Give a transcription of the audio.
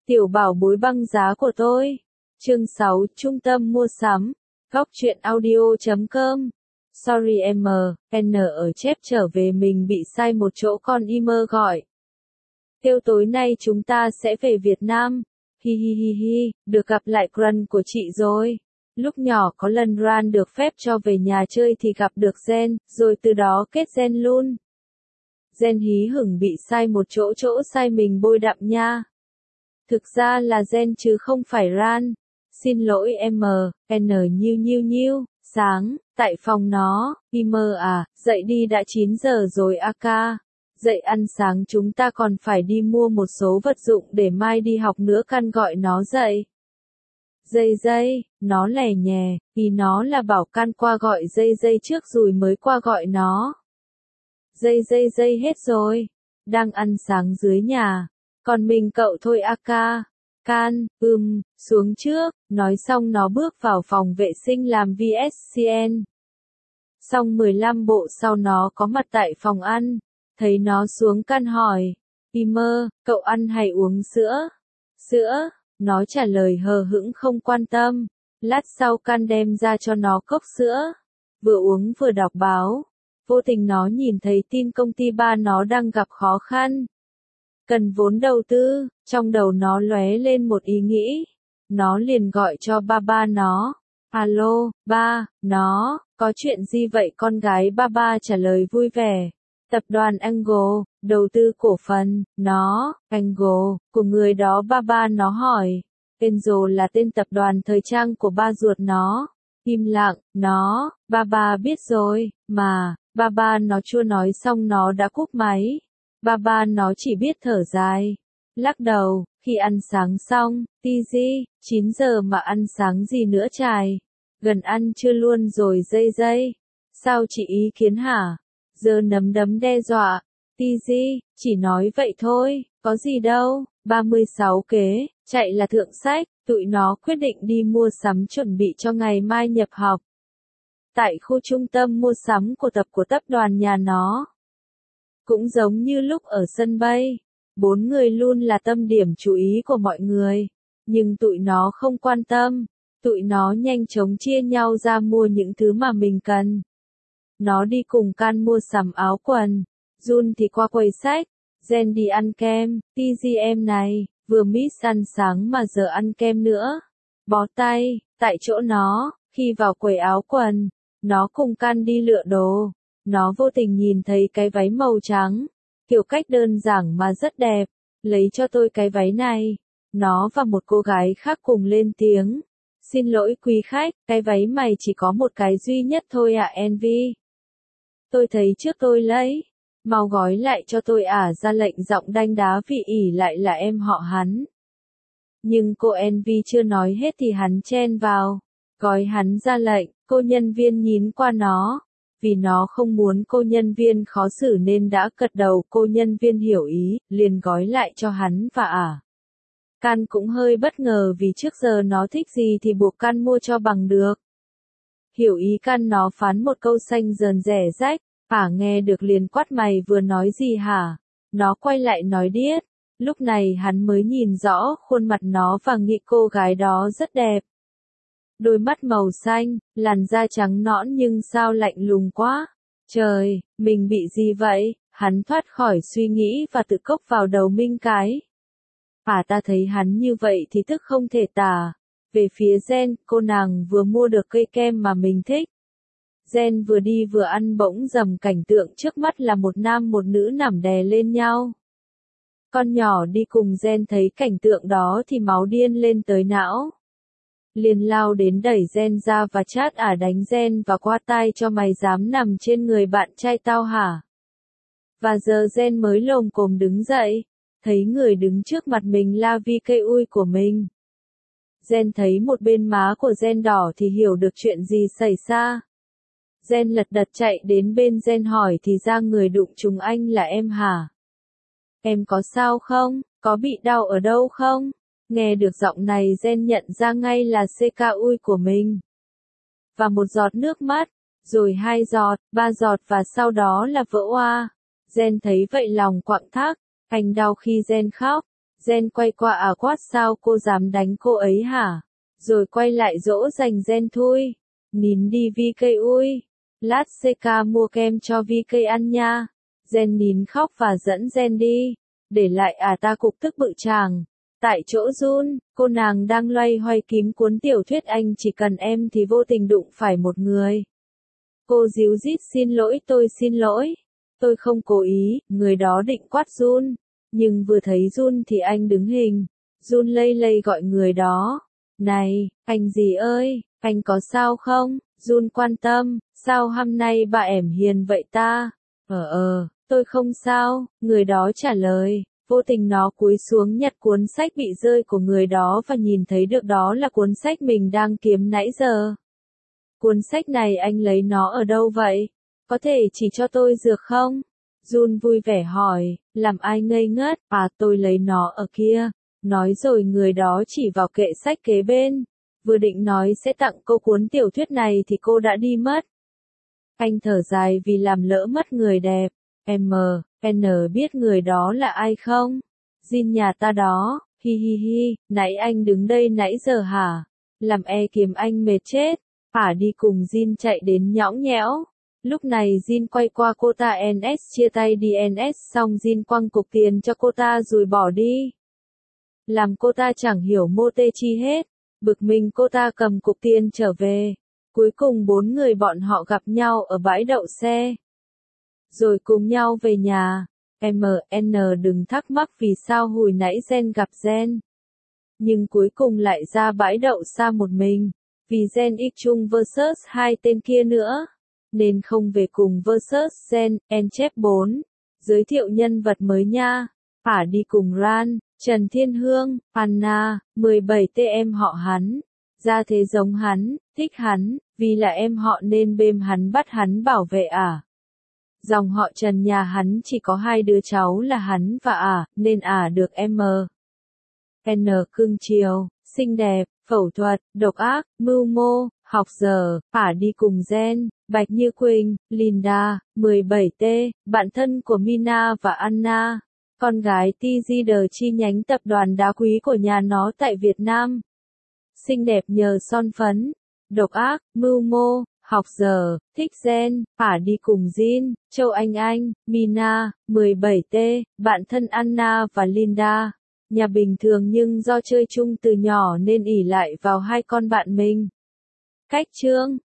Tiểu bảo bối băng giá của tôi. Chương 6, Trung tâm mua sắm. Góc truyện audio.com. Sorry em, N ở chép trở về mình bị sai một chỗ con email gọi. Kêu tối nay chúng ta sẽ về Việt Nam. Hi hi hi hi, được gặp lại crush của chị rồi. Lúc nhỏ có lần Ran được phép cho về nhà chơi thì gặp được Jen, rồi từ đó kết Jen luôn. Jen hí hửng bị sai một chỗ sai mình bôi đậm nha. Thực ra là Jen chứ không phải Ran. Xin lỗi em, N nhiêu, sáng, tại phòng nó, à, dậy đi đã 9 giờ rồi Aka. Dậy ăn sáng chúng ta còn phải đi mua một số vật dụng để mai đi học nữa căn gọi nó dậy. Dây, nó lẻ nhè, vì nó là bảo can qua gọi dây trước rồi mới qua gọi nó. Dây hết rồi. Đang ăn sáng dưới nhà. Còn mình cậu thôi Aka. Can, xuống trước, nói xong nó bước vào phòng vệ sinh làm VSCN. Xong 15 bộ sau nó có mặt tại phòng ăn, thấy nó xuống Can hỏi, cậu ăn hay uống sữa? Sữa, nó trả lời hờ hững không quan tâm. Lát sau Can đem ra cho nó cốc sữa, vừa uống vừa đọc báo. Vô tình nó nhìn thấy tin công ty ba nó đang gặp khó khăn. Cần vốn đầu tư, trong đầu nó lóe lên một ý nghĩ. Nó liền gọi cho ba nó. Alo, ba, nó, có chuyện gì vậy con gái ba trả lời vui vẻ. Tập đoàn Angle, đầu tư cổ phần, nó, Angle, của người đó ba nó hỏi. Angel là tên tập đoàn thời trang của ba ruột nó. Im lặng, nó, ba biết rồi, mà, ba nó chưa nói xong nó đã cúp máy. Ba nó chỉ biết thở dài, lắc đầu. Khi ăn sáng xong, TG, 9 giờ mà ăn sáng gì nữa trời, gần ăn trưa luôn rồi dây. Sao chị ý kiến hả? Giờ nắm đấm đe dọa. TG, chỉ nói vậy thôi, có gì đâu. 36 kế, chạy là thượng sách, tụi nó quyết định đi mua sắm chuẩn bị cho ngày mai nhập học. Tại khu trung tâm mua sắm của tập đoàn nhà nó. Cũng giống như lúc ở sân bay, 4 người luôn là tâm điểm chú ý của mọi người, nhưng tụi nó không quan tâm, tụi nó nhanh chóng chia nhau ra mua những thứ mà mình cần. Nó đi cùng Can mua sắm áo quần, Jun thì qua quầy sách, Jen đi ăn kem, TGM này, vừa miss ăn sáng mà giờ ăn kem nữa. Bó tay, tại chỗ nó, khi vào quầy áo quần, nó cùng Can đi lựa đồ. Nó vô tình nhìn thấy cái váy màu trắng, kiểu cách đơn giản mà rất đẹp, lấy cho tôi cái váy này. Nó và một cô gái khác cùng lên tiếng. Xin lỗi quý khách, cái váy mày chỉ có một cái duy nhất thôi à Envy. Tôi thấy trước tôi lấy, mau gói lại cho tôi ra lệnh giọng đanh đá vì ỉ lại là em họ hắn. Nhưng cô Envy chưa nói hết thì hắn chen vào, gói hắn ra lệnh, cô nhân viên nhín qua nó. Vì nó không muốn cô nhân viên khó xử nên đã gật đầu, cô nhân viên hiểu ý, liền gói lại cho hắn và Can cũng hơi bất ngờ vì trước giờ nó thích gì thì buộc Can mua cho bằng được. Hiểu ý Can nó phán một câu xanh dờn rẻ rách, nghe được liền quát mày vừa nói gì hả? Nó quay lại nói điếc, lúc này hắn mới nhìn rõ khuôn mặt nó và nghĩ cô gái đó rất đẹp. Đôi mắt màu xanh, làn da trắng nõn nhưng sao lạnh lùng quá. Trời, mình bị gì vậy? Hắn thoát khỏi suy nghĩ và tự cốc vào đầu Minh cái. Ta thấy hắn như vậy thì tức không thể tả. Về phía Jen, cô nàng vừa mua được cây kem mà mình thích. Jen vừa đi vừa ăn bỗng dầm cảnh tượng trước mắt là một nam một nữ nằm đè lên nhau. Con nhỏ đi cùng Jen thấy cảnh tượng đó thì máu điên lên tới não. Liền lao đến đẩy Jen ra và chát đánh Jen và qua tai cho mày dám nằm trên người bạn trai tao hả? Và giờ Jen mới lồm cồm đứng dậy, thấy người đứng trước mặt mình là vì cây ui của mình. Jen thấy một bên má của Jen đỏ thì hiểu được chuyện gì xảy ra. Jen lật đật chạy đến bên Jen hỏi thì ra người đụng trúng anh là em hả? Em có sao không? Có bị đau ở đâu không? Nghe được giọng này Jen nhận ra ngay là CK ui của mình. Và một giọt nước mắt, rồi 2 giọt, 3 giọt và sau đó là vỡ oa. Jen thấy vậy lòng quặn thắt, anh đau khi Jen khóc. Jen quay qua quát sao cô dám đánh cô ấy hả? Rồi quay lại dỗ dành Jen thui. Nín đi VK ui. Lát CK mua kem cho VK ăn nha. Jen nín khóc và dẫn Jen đi. Để lại ta cục tức bự chàng. Tại chỗ run, cô nàng đang loay hoay kiếm cuốn tiểu thuyết Anh chỉ cần em thì vô tình đụng phải một người. Cô díu dít xin lỗi. Tôi không cố ý, người đó định quát Jun. Nhưng vừa thấy Jun thì anh đứng hình. Jun lây lây gọi người đó. Này, anh gì ơi, anh có sao không? Jun quan tâm, sao hôm nay bà ẻm hiền vậy ta? Tôi không sao, người đó trả lời. Vô tình nó cúi xuống nhặt cuốn sách bị rơi của người đó và nhìn thấy được đó là cuốn sách mình đang kiếm nãy giờ. Cuốn sách này anh lấy nó ở đâu vậy? Có thể chỉ cho tôi dược không? Jun vui vẻ hỏi, làm ai ngây ngất, tôi lấy nó ở kia. Nói rồi người đó chỉ vào kệ sách kế bên. Vừa định nói sẽ tặng cô cuốn tiểu thuyết này thì cô đã đi mất. Anh thở dài vì làm lỡ mất người đẹp. N biết người đó là ai không? Jin nhà ta đó, hi hi hi, nãy anh đứng đây nãy giờ hả? Làm kiếm anh mệt chết. Đi cùng Jin chạy đến nhõng nhẽo. Lúc này Jin quay qua cô ta NS chia tay đi NS xong Jin quăng cục tiền cho cô ta rồi bỏ đi. Làm cô ta chẳng hiểu mô tê chi hết. Bực mình cô ta cầm cục tiền trở về. Cuối cùng 4 người bọn họ gặp nhau ở bãi đậu xe. Rồi cùng nhau về nhà. MN đừng thắc mắc vì sao hồi nãy Jen gặp Jen. Nhưng cuối cùng lại ra bãi đậu xa một mình. Vì Jen ít chung versus 2 tên kia nữa. Nên không về cùng versus Jen, chép 4. Giới thiệu nhân vật mới nha. Đi cùng Ran, Trần Thiên Hương, Anna, 17 tê em họ hắn. Ra thế giống hắn, thích hắn, vì là em họ nên bêm hắn bắt hắn bảo vệ Dòng họ Trần nhà hắn chỉ có 2 đứa cháu là hắn và nên được N cưng chiều, xinh đẹp, phẫu thuật, độc ác, mưu mô, học giờ, đi cùng Jen, Bạch Như Quỳnh, Linda, 17T, bạn thân của Mina và Anna, con gái TGD chi nhánh tập đoàn đá quý của nhà nó tại Việt Nam. Xinh đẹp nhờ son phấn, độc ác, mưu mô, học giờ, thích Jen, đi cùng Jin, Châu Anh, Mina, 17T, bạn thân Anna và Linda. Nhà bình thường nhưng do chơi chung từ nhỏ nên ỷ lại vào 2 con bạn mình. Cách chương